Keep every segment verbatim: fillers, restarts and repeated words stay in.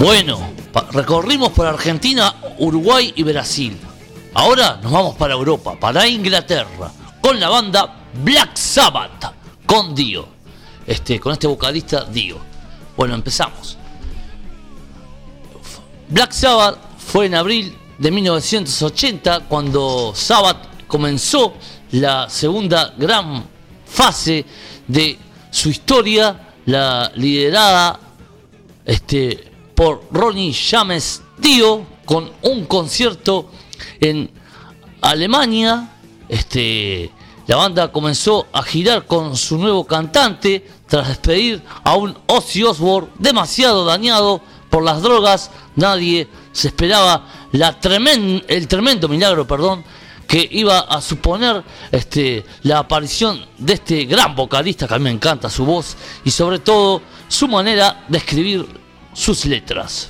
Bueno, pa- recorrimos por Argentina, Uruguay y Brasil. Ahora nos vamos para Europa, para Inglaterra, con la banda Black Sabbath, con Dio. Este, con este vocalista Dio. Bueno, empezamos. Black Sabbath fue en abril de mil novecientos ochenta cuando Sabbath comenzó la segunda gran fase de su historia, la liderada este, por Ronnie James Dio, con un concierto en Alemania. Este, la banda comenzó a girar con su nuevo cantante tras despedir a un Ozzy Osbourne demasiado dañado por las drogas. Nadie se esperaba la tremen, el tremendo milagro, perdón, que iba a suponer este, la aparición de este gran vocalista, que a mí me encanta su voz y sobre todo su manera de escribir sus letras.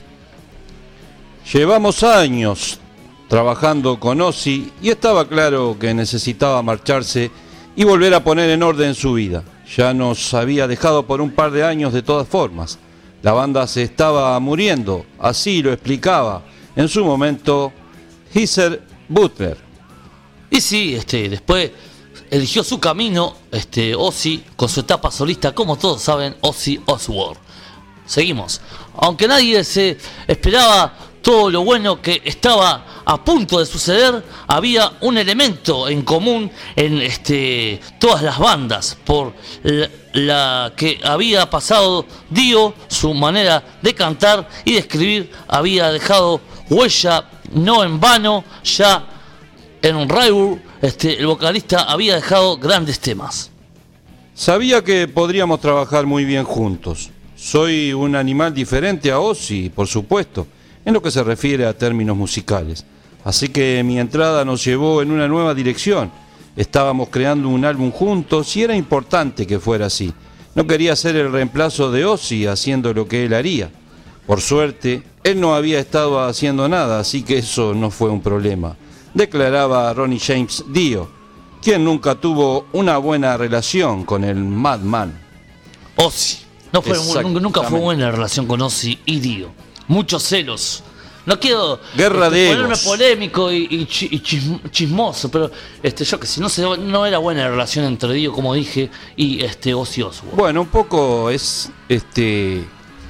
Llevamos años trabajando con Ozzy y estaba claro que necesitaba marcharse y volver a poner en orden su vida. Ya nos había dejado por un par de años de todas formas. La banda se estaba muriendo, así lo explicaba en su momento Geezer Butler. Y sí, este, después eligió su camino, este, Ozzy, con su etapa solista, como todos saben, Ozzy Osbourne. Seguimos. Aunque nadie se esperaba todo lo bueno que estaba a punto de suceder, había un elemento en común en este, todas las bandas, por la, la que había pasado Dio. Su manera de cantar y de escribir había dejado huella, no en vano. Ya en Unravel, este, el vocalista había dejado grandes temas. Sabía que podríamos trabajar muy bien juntos. Soy un animal diferente a Ozzy, por supuesto, en lo que se refiere a términos musicales. Así que mi entrada nos llevó en una nueva dirección. Estábamos creando un álbum juntos y era importante que fuera así. No quería ser el reemplazo de Ozzy haciendo lo que él haría. Por suerte, él no había estado haciendo nada, así que eso no fue un problema, declaraba Ronnie James Dio, quien nunca tuvo una buena relación con el Madman. Ozzy. No fue, nunca fue buena la relación con Ozzy y Dio. Muchos celos. No quiero Guerra este, de ponerme egos. polémico y, y, chi, y chism, chismoso, pero este, yo que si no, se, no era buena la relación entre Dio, como dije, y este, Ozzy Osbourne. Bueno, un poco es este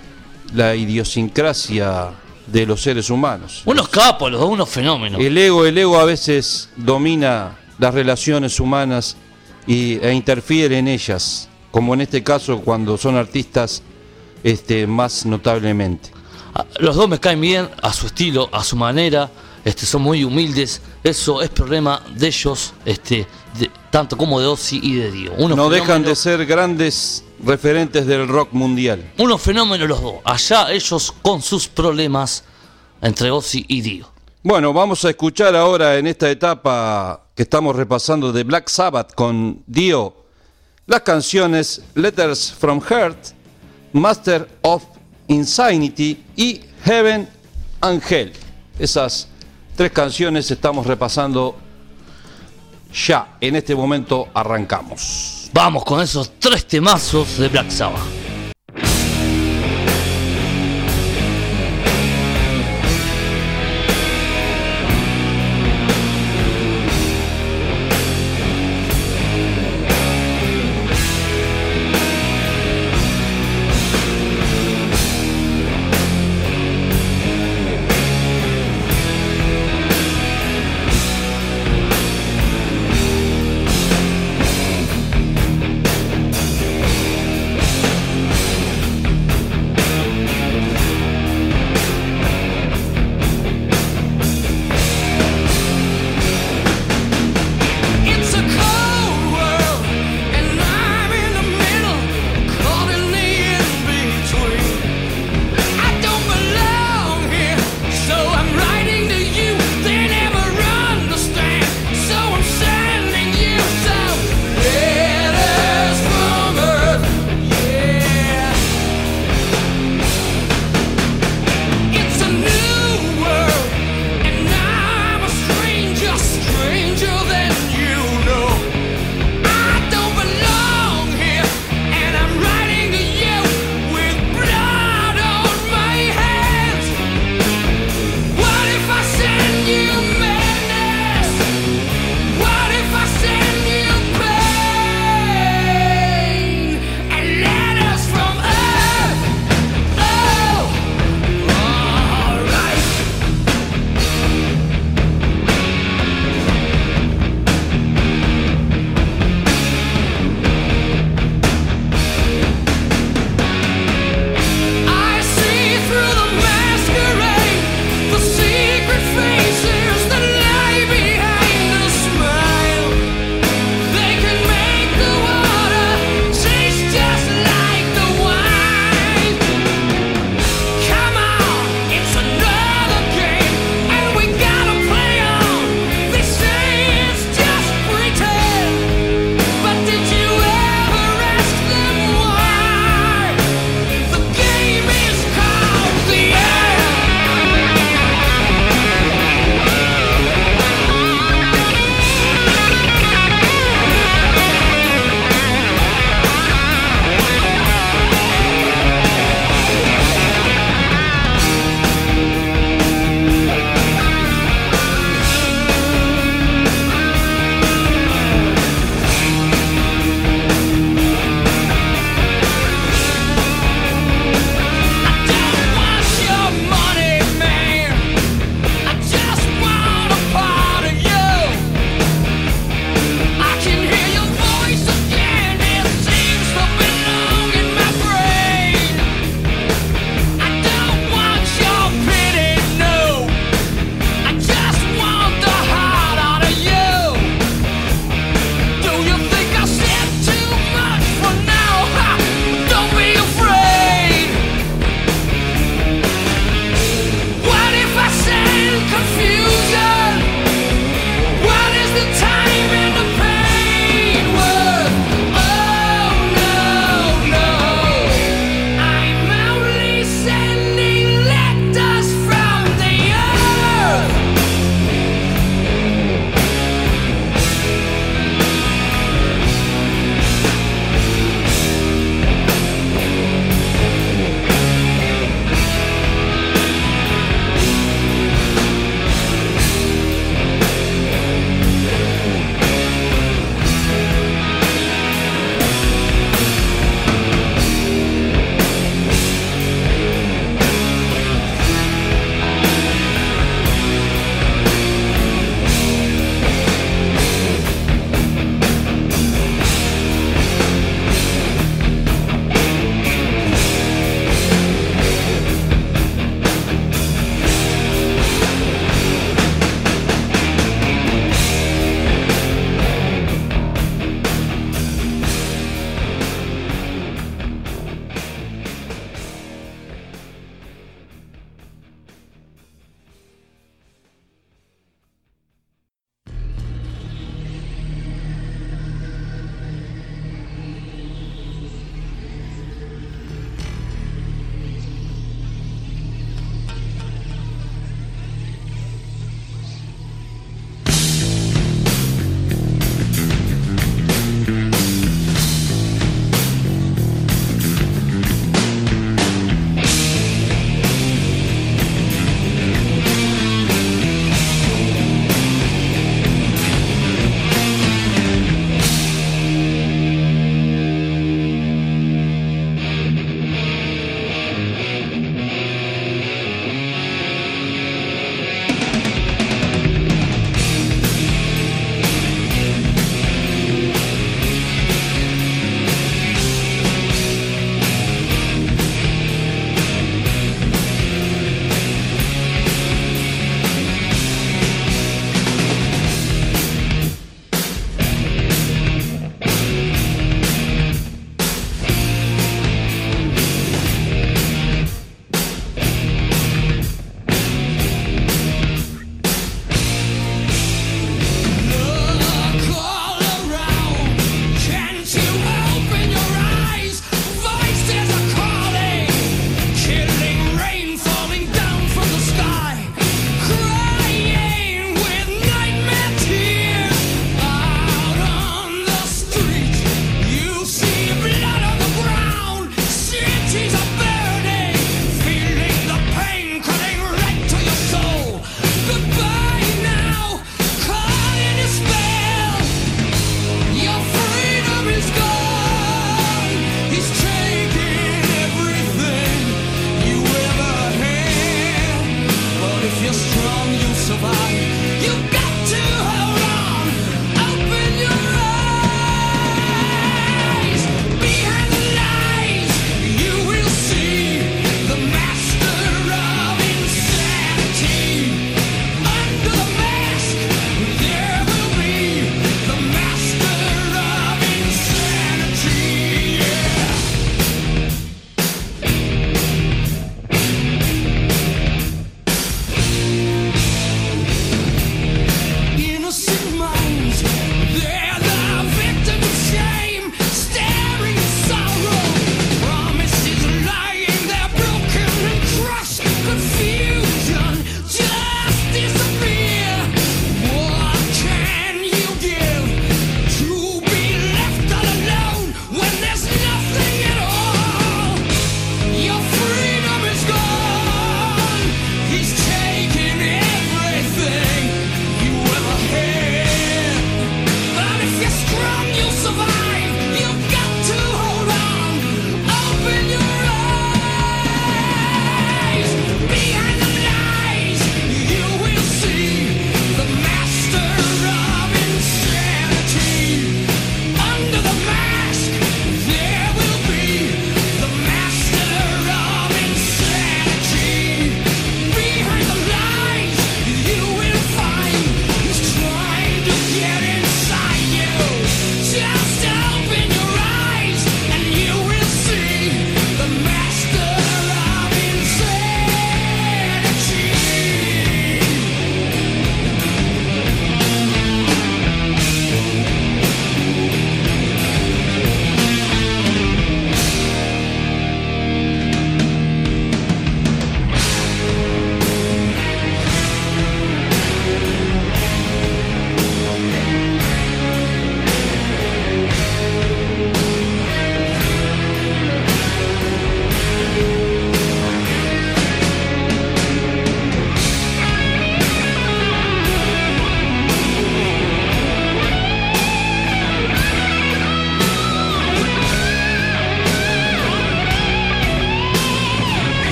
la idiosincrasia de los seres humanos. Unos capos, los dos, unos fenómenos. El ego, el ego a veces domina las relaciones humanas y, e interfiere en ellas, como en este caso cuando son artistas este, más notablemente. Los dos me caen bien, a su estilo, a su manera, este, son muy humildes. Eso es problema de ellos, este, de, tanto como de Ozzy y de Dio. Unos no dejan de ser grandes referentes del rock mundial. Unos fenómenos los dos. Allá ellos con sus problemas entre Ozzy y Dio. Bueno, vamos a escuchar ahora en esta etapa que estamos repasando de Black Sabbath con Dio las canciones Letters from Heart, Master of Insanity y Heaven and Hell. Esas tres canciones estamos repasando ya. En este momento arrancamos. Vamos con esos tres temazos de Black Sabbath.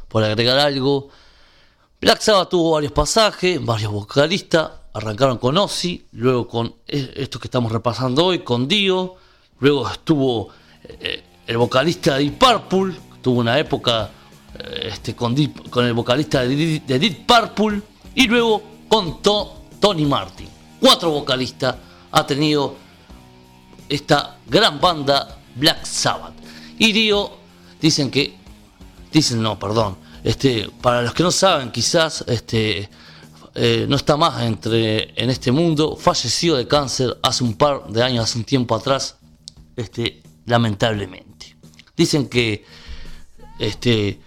por agregar algo. Black Sabbath tuvo varios pasajes, varios vocalistas. Arrancaron con Ozzy, luego con esto que estamos repasando hoy, con Dio. Luego estuvo eh, el vocalista de Deep Purple, tuvo una época eh, este, con, Deep, con el vocalista de, de Deep Purple. Y luego con to, Tony Martin. Cuatro vocalistas ha tenido esta gran banda Black Sabbath. Y Dio, dicen que, dicen no, perdón, este, para los que no saben, quizás este, eh, no está más entre, en este mundo, falleció de cáncer hace un par de años, hace un tiempo atrás, este, lamentablemente. Dicen que este,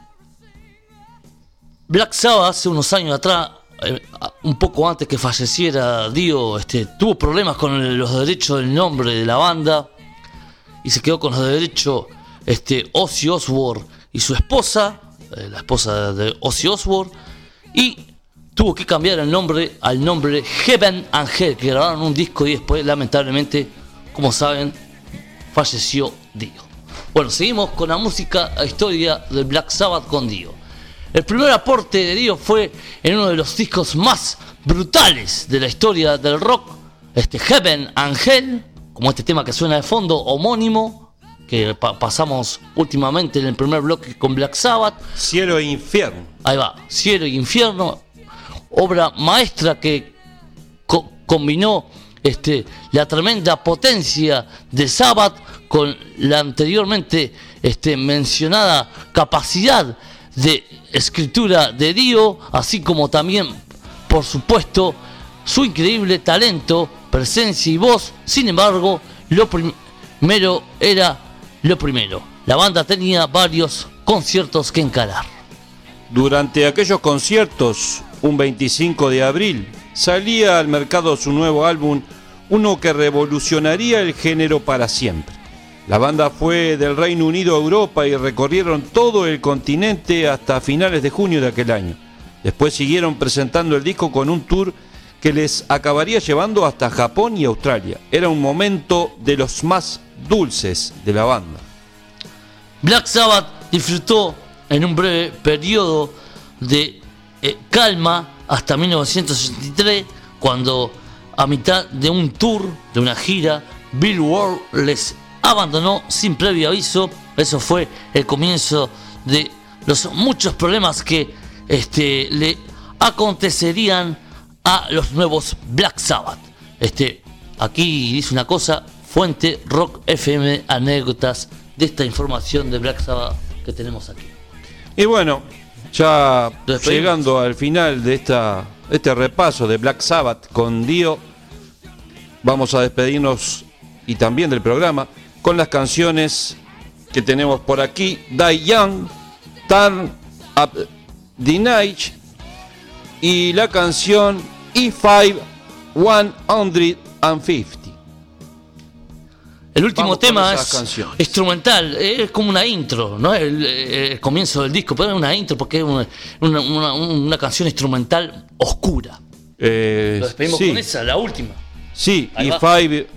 Black Sabbath hace unos años atrás, eh, un poco antes que falleciera Dio, este, tuvo problemas con el, los derechos del nombre de la banda y se quedó con los derechos este, Ozzy Osbourne y su esposa, eh, la esposa de Ozzy Osbourne, y tuvo que cambiar el nombre al nombre Heaven and Hell, que grabaron un disco y después, lamentablemente, como saben, falleció Dio. Bueno, seguimos con la música, la historia del Black Sabbath con Dio. El primer aporte de Dio fue en uno de los discos más brutales de la historia del rock, este Heaven and Hell, como este tema que suena de fondo, homónimo, que pa- pasamos últimamente en el primer bloque con Black Sabbath. Cielo e infierno. Ahí va, Cielo y Infierno, obra maestra que co- combinó este, la tremenda potencia de Sabbath con la anteriormente este, mencionada capacidad de escritura de Dio, así como también, por supuesto, su increíble talento, presencia y voz. Sin embargo, lo prim- primero era lo primero. La banda tenía varios conciertos que encarar. Durante aquellos conciertos, un veinticinco de abril, salía al mercado su nuevo álbum, uno que revolucionaría el género para siempre. La banda fue del Reino Unido a Europa y recorrieron todo el continente hasta finales de junio de aquel año. Después siguieron presentando el disco con un tour que les acabaría llevando hasta Japón y Australia. Era un momento de los más dulces de la banda. Black Sabbath disfrutó en un breve periodo de eh, calma hasta mil novecientos sesenta y tres, cuando a mitad de un tour, de una gira, Bill Ward les abandonó sin previo aviso. Eso fue el comienzo de los muchos problemas que este, le acontecerían a los nuevos Black Sabbath. Este, aquí dice una cosa, fuente Rock F M, anécdotas de esta información de Black Sabbath que tenemos aquí. Y bueno, ya llegando al final de esta, este repaso de Black Sabbath con Dio, vamos a despedirnos y también del programa con las canciones que tenemos por aquí: Die Young, Turn Up the Night y la canción E cinco ciento cincuenta. El último Vamos tema con es esas canciones. instrumental, es como una intro, no es el, el comienzo del disco, pero es una intro porque es una, una, una, una canción instrumental oscura. Eh, Lo despedimos sí, con esa, la última. sí, Ahí E va. cinco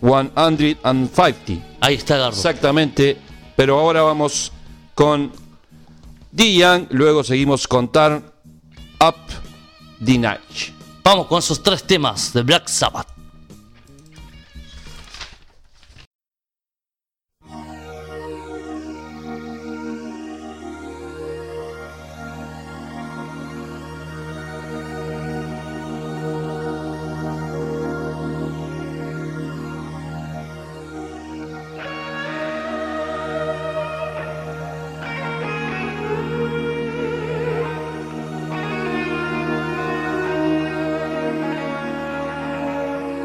ciento cincuenta. Ahí está, Garro. Exactamente, pero ahora vamos con Die Young, luego seguimos con Turn Up the Night. Vamos con esos tres temas de Black Sabbath. Thank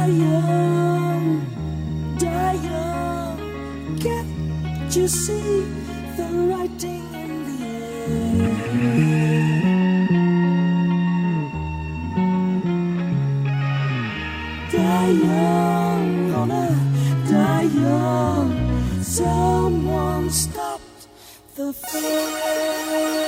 Die young, die young. Can't you see the writing in the air? Die young, gonna die young. Someone stopped the fear.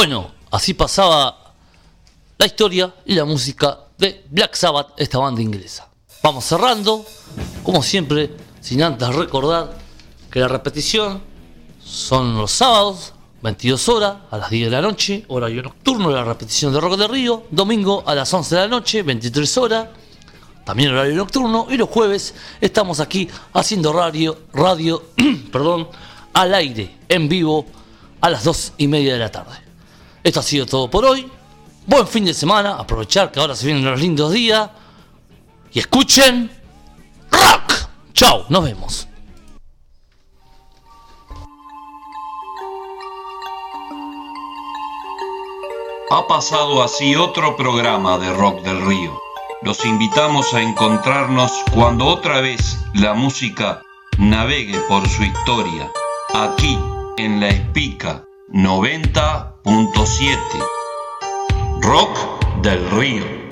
Bueno, así pasaba la historia y la música de Black Sabbath, esta banda inglesa. Vamos cerrando, como siempre, sin antes recordar que la repetición son los sábados, veintidós horas, a las diez de la noche, horario nocturno, la repetición de Rock del Río. Domingo a las once de la noche, veintitrés horas, también horario nocturno. Y los jueves estamos aquí haciendo radio, radio perdón, al aire, en vivo, a las dos y media de la tarde. Esto ha sido todo por hoy. Buen fin de semana, aprovechar que ahora se vienen los lindos días. Y escuchen rock. Chau, nos vemos. Ha pasado así otro programa de Rock del Río. Los invitamos a encontrarnos cuando otra vez la música navegue por su historia, aquí en La Espica noventa punto siete. Rock del Río.